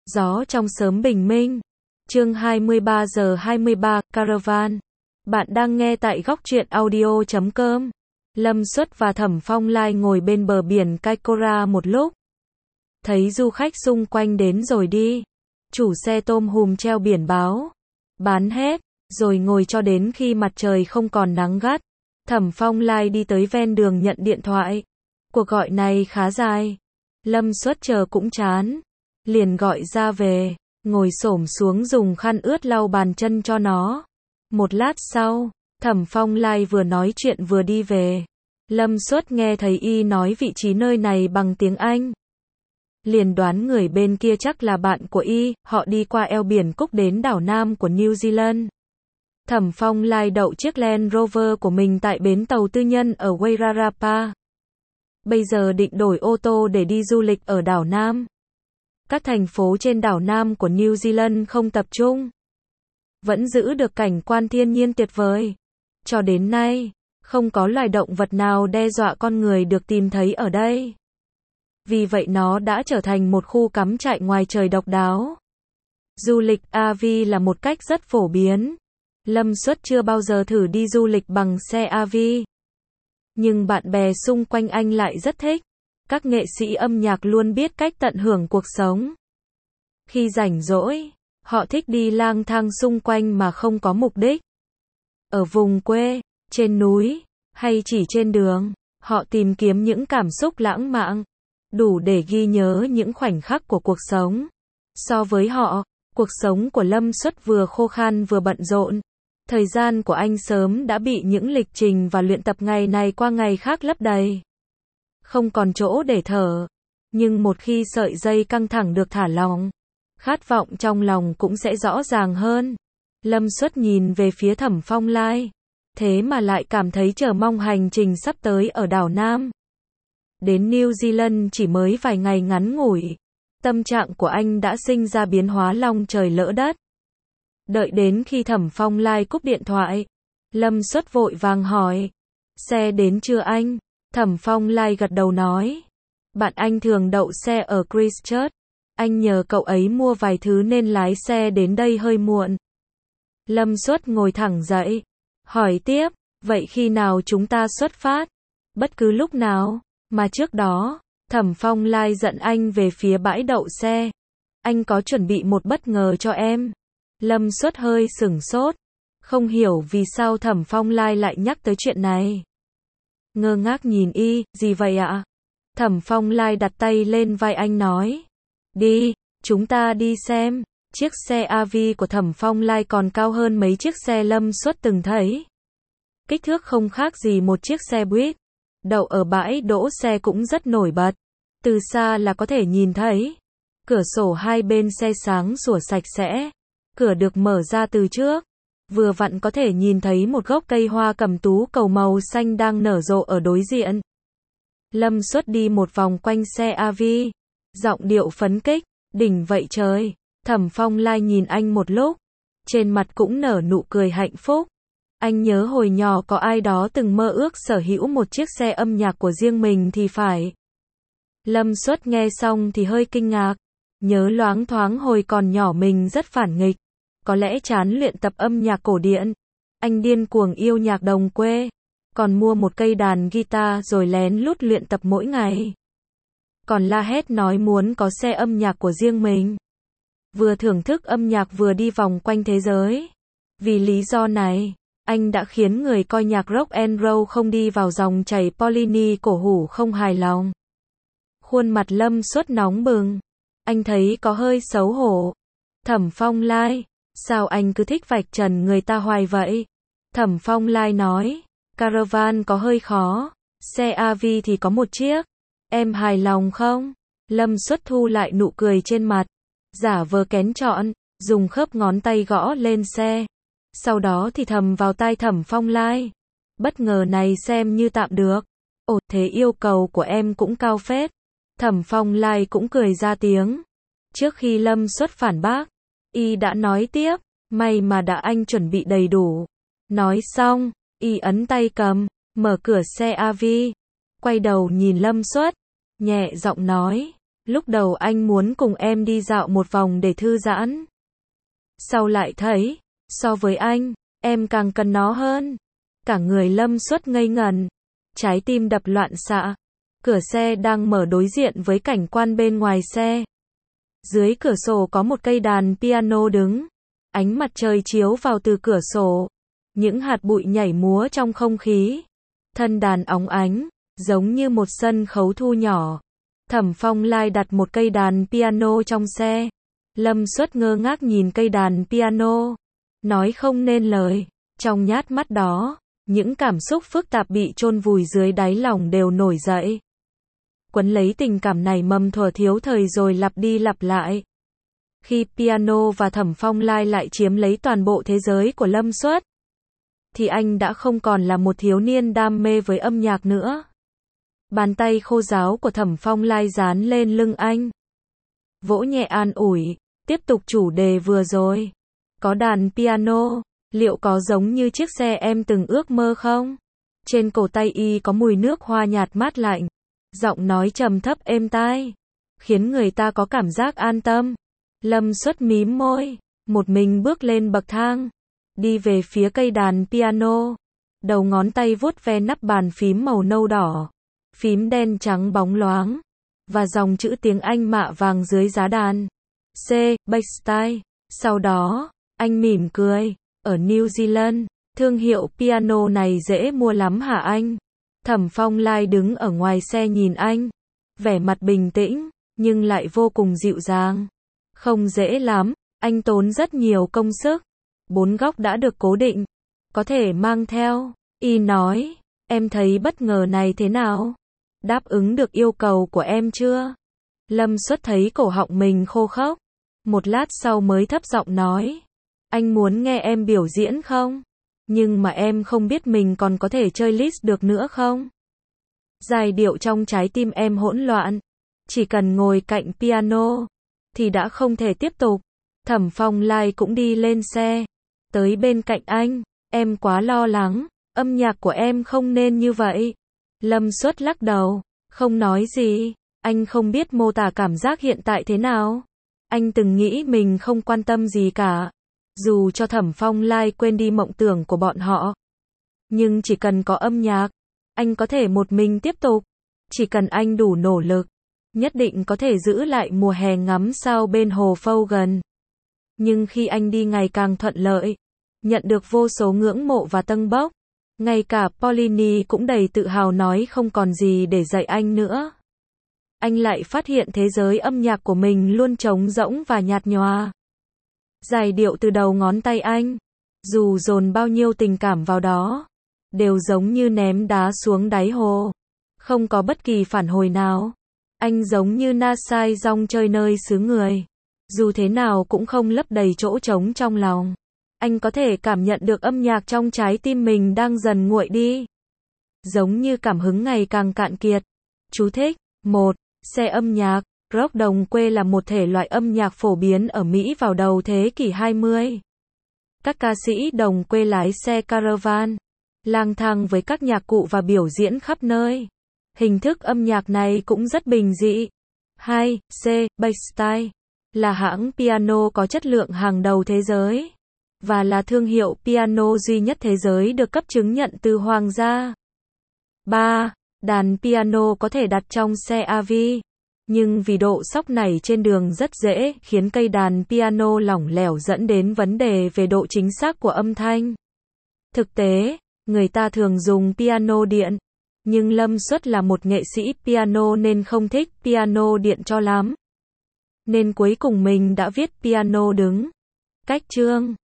Gió trong sớm bình minh. Chương 23 giờ 23, Caravan. Bạn đang nghe tại góc truyện audio.com. Lâm Xuất và Thẩm Phong Lai ngồi bên bờ biển Kaikoura một lúc. Thấy du khách xung quanh đến rồi đi. Chủ xe tôm hùm treo biển báo bán hết, rồi ngồi cho đến khi mặt trời không còn nắng gắt. Thẩm Phong Lai đi tới ven đường nhận điện thoại. Cuộc gọi này khá dài. Lâm Xuất chờ cũng chán, liền gọi ra về, ngồi xổm xuống dùng khăn ướt lau bàn chân cho nó. Một lát sau, Thẩm Phong Lai vừa nói chuyện vừa đi về. Lâm Xuất nghe thấy y nói vị trí nơi này bằng tiếng Anh, liền đoán người bên kia chắc là bạn của y. Họ đi qua eo biển Cúc đến đảo Nam của New Zealand. Thẩm Phong Lai đậu chiếc Land Rover của mình tại bến tàu tư nhân ở Wairarapa. Bây giờ định đổi ô tô để đi du lịch ở đảo Nam. Các thành phố trên đảo Nam của New Zealand không tập trung, vẫn giữ được cảnh quan thiên nhiên tuyệt vời. Cho đến nay, không có loài động vật nào đe dọa con người được tìm thấy ở đây. Vì vậy nó đã trở thành một khu cắm trại ngoài trời độc đáo. Du lịch RV là một cách rất phổ biến. Lâm Xuất chưa bao giờ thử đi du lịch bằng xe RV, nhưng bạn bè xung quanh anh lại rất thích. Các nghệ sĩ âm nhạc luôn biết cách tận hưởng cuộc sống. Khi rảnh rỗi, họ thích đi lang thang xung quanh mà không có mục đích. Ở vùng quê, trên núi, hay chỉ trên đường, họ tìm kiếm những cảm xúc lãng mạn, đủ để ghi nhớ những khoảnh khắc của cuộc sống. So với họ, cuộc sống của Lâm Xuất vừa khô khan vừa bận rộn. Thời gian của anh sớm đã bị những lịch trình và luyện tập ngày này qua ngày khác lấp đầy, không còn chỗ để thở. Nhưng một khi sợi dây căng thẳng được thả lỏng, khát vọng trong lòng cũng sẽ rõ ràng hơn. Lâm Xuất nhìn về phía Thẩm Phong Lai, thế mà lại cảm thấy chờ mong hành trình sắp tới ở đảo Nam. Đến New Zealand chỉ mới vài ngày ngắn ngủi, tâm trạng của anh đã sinh ra biến hóa long trời lỡ đất. Đợi đến khi Thẩm Phong Lai cúp điện thoại, Lâm Xuất vội vàng hỏi, xe đến chưa anh? Thẩm Phong Lai gật đầu nói, bạn anh thường đậu xe ở Christchurch, anh nhờ cậu ấy mua vài thứ nên lái xe đến đây hơi muộn. Lâm Xuất ngồi thẳng dậy, hỏi tiếp, vậy khi nào chúng ta xuất phát? Bất cứ lúc nào, mà trước đó, Thẩm Phong Lai dẫn anh về phía bãi đậu xe. Anh có chuẩn bị một bất ngờ cho em. Lâm Xuất hơi sửng sốt, không hiểu vì sao Thẩm Phong Lai lại nhắc tới chuyện này. Ngơ ngác nhìn y, gì vậy ạ? Thẩm Phong Lai đặt tay lên vai anh nói, đi, chúng ta đi xem. Chiếc xe RV của Thẩm Phong Lai còn cao hơn mấy chiếc xe Lâm Xuất từng thấy. Kích thước không khác gì một chiếc xe buýt. Đậu ở bãi đỗ xe cũng rất nổi bật. Từ xa là có thể nhìn thấy. Cửa sổ hai bên xe sáng sủa sạch sẽ. Cửa được mở ra từ trước. Vừa vặn có thể nhìn thấy một gốc cây hoa cẩm tú cầu màu xanh đang nở rộ ở đối diện. Lâm Xuất đi một vòng quanh xe RV, giọng điệu phấn khích, đỉnh vậy trời. Thẩm Phong Lai nhìn anh một lúc, trên mặt cũng nở nụ cười hạnh phúc. Anh nhớ hồi nhỏ có ai đó từng mơ ước sở hữu một chiếc xe âm nhạc của riêng mình thì phải. Lâm Xuất nghe xong thì hơi kinh ngạc, nhớ loáng thoáng hồi còn nhỏ mình rất phản nghịch, có lẽ chán luyện tập âm nhạc cổ điển. Anh điên cuồng yêu nhạc đồng quê, còn mua một cây đàn guitar rồi lén lút luyện tập mỗi ngày. Còn la hét nói muốn có xe âm nhạc của riêng mình. Vừa thưởng thức âm nhạc vừa đi vòng quanh thế giới. Vì lý do này, anh đã khiến người coi nhạc rock and roll không đi vào dòng chảy Paulini cổ hủ không hài lòng. Khuôn mặt Lâm Xuất nóng bừng. Anh thấy có hơi xấu hổ. Thẩm Phong Lai, sao anh cứ thích vạch trần người ta hoài vậy? Thẩm Phong Lai nói, Caravan có hơi khó, xe RV thì có một chiếc. Em hài lòng không? Lâm Xuất thu lại nụ cười trên mặt, giả vờ kén chọn, dùng khớp ngón tay gõ lên xe. Sau đó thì thầm vào tai Thẩm Phong Lai, bất ngờ này xem như tạm được. Ồ, thế yêu cầu của em cũng cao phết. Thẩm Phong Lai cũng cười ra tiếng. Trước khi Lâm Xuất phản bác, y đã nói tiếp, may mà đã anh chuẩn bị đầy đủ. Nói xong, y ấn tay cầm, mở cửa xe RV, quay đầu nhìn Lâm Xuất, nhẹ giọng nói, Lúc đầu anh muốn cùng em đi dạo một vòng để thư giãn. Sau lại thấy, so với anh, em càng cần nó hơn. Cả người Lâm Xuất ngây ngẩn, trái tim đập loạn xạ. Cửa xe đang mở đối diện với cảnh quan bên ngoài xe. Dưới cửa sổ có một cây đàn piano đứng. Ánh mặt trời chiếu vào từ cửa sổ. Những hạt bụi nhảy múa trong không khí. Thân đàn óng ánh, giống như một sân khấu thu nhỏ. Thẩm Phong Lai đặt một cây đàn piano trong xe. Lâm Xuất ngơ ngác nhìn cây đàn piano. Nói không nên lời. Trong nhát mắt đó, những cảm xúc phức tạp bị chôn vùi dưới đáy lòng đều nổi dậy. Quấn lấy tình cảm này mầm thuở thiếu thời rồi lặp đi lặp lại. Khi piano và Thẩm Phong Lai lại chiếm lấy toàn bộ thế giới của Lâm Xuất, thì anh đã không còn là một thiếu niên đam mê với âm nhạc nữa. Bàn tay khô ráo của Thẩm Phong Lai dán lên lưng anh. Vỗ nhẹ an ủi, tiếp tục chủ đề vừa rồi. Có đàn piano, liệu có giống như chiếc xe em từng ước mơ không? Trên cổ tay y có mùi nước hoa nhạt mát lạnh. Giọng nói trầm thấp êm tai, khiến người ta có cảm giác an tâm. Lâm Xuất mím môi, một mình bước lên bậc thang, đi về phía cây đàn piano. Đầu ngón tay vuốt ve nắp bàn phím màu nâu đỏ, phím đen trắng bóng loáng, và dòng chữ tiếng Anh mạ vàng dưới giá đàn. C. Bassstyle. Sau đó, anh mỉm cười. Ở New Zealand, thương hiệu piano này dễ mua lắm hả anh? Thẩm Phong Lai đứng ở ngoài xe nhìn anh, vẻ mặt bình tĩnh, nhưng lại vô cùng dịu dàng. Không dễ lắm, anh tốn rất nhiều công sức. 4 góc đã được cố định, có thể mang theo. Y nói, em thấy bất ngờ này thế nào? Đáp ứng được yêu cầu của em chưa? Lâm Xuất thấy cổ họng mình khô khốc. Một lát sau mới thấp giọng nói, anh muốn nghe em biểu diễn không? Nhưng mà em không biết mình còn có thể chơi list được nữa không? Giai điệu trong trái tim em hỗn loạn. Chỉ cần ngồi cạnh piano, thì đã không thể tiếp tục. Thẩm Phong Lai cũng đi lên xe. Tới bên cạnh anh, em quá lo lắng. Âm nhạc của em không nên như vậy. Lâm Xuất lắc đầu, không nói gì. Anh không biết mô tả cảm giác hiện tại thế nào. Anh từng nghĩ mình không quan tâm gì cả. Dù cho Thẩm Phong Lai quên đi mộng tưởng của bọn họ. Nhưng chỉ cần có âm nhạc, anh có thể một mình tiếp tục. Chỉ cần anh đủ nỗ lực, nhất định có thể giữ lại mùa hè ngắm sao bên hồ Fogan. Nhưng khi anh đi ngày càng thuận lợi, nhận được vô số ngưỡng mộ và tâng bốc, ngay cả Paulini cũng đầy tự hào nói không còn gì để dạy anh nữa. Anh lại phát hiện thế giới âm nhạc của mình luôn trống rỗng và nhạt nhòa. Giai điệu từ đầu ngón tay anh, dù dồn bao nhiêu tình cảm vào đó, đều giống như ném đá xuống đáy hồ, không có bất kỳ phản hồi nào. Anh giống như na sai rong chơi nơi xứ người, dù thế nào cũng không lấp đầy chỗ trống trong lòng. Anh có thể cảm nhận được âm nhạc trong trái tim mình đang dần nguội đi, giống như cảm hứng ngày càng cạn kiệt. Chú thích: 1. Xe âm nhạc. Rock đồng quê là một thể loại âm nhạc phổ biến ở Mỹ vào đầu thế kỷ 20. Các ca sĩ đồng quê lái xe caravan, lang thang với các nhạc cụ và biểu diễn khắp nơi. Hình thức âm nhạc này cũng rất bình dị. 2. C. Bassstyle là hãng piano có chất lượng hàng đầu thế giới, và là thương hiệu piano duy nhất thế giới được cấp chứng nhận từ Hoàng gia. 3. Đàn piano có thể đặt trong xe AV. Nhưng vì độ xóc nảy trên đường rất dễ khiến cây đàn piano lỏng lẻo dẫn đến vấn đề về độ chính xác của âm thanh. Thực tế, người ta thường dùng piano điện, nhưng Lâm Xuất là một nghệ sĩ piano nên không thích piano điện cho lắm. Nên cuối cùng mình đã viết piano đứng. Cách chương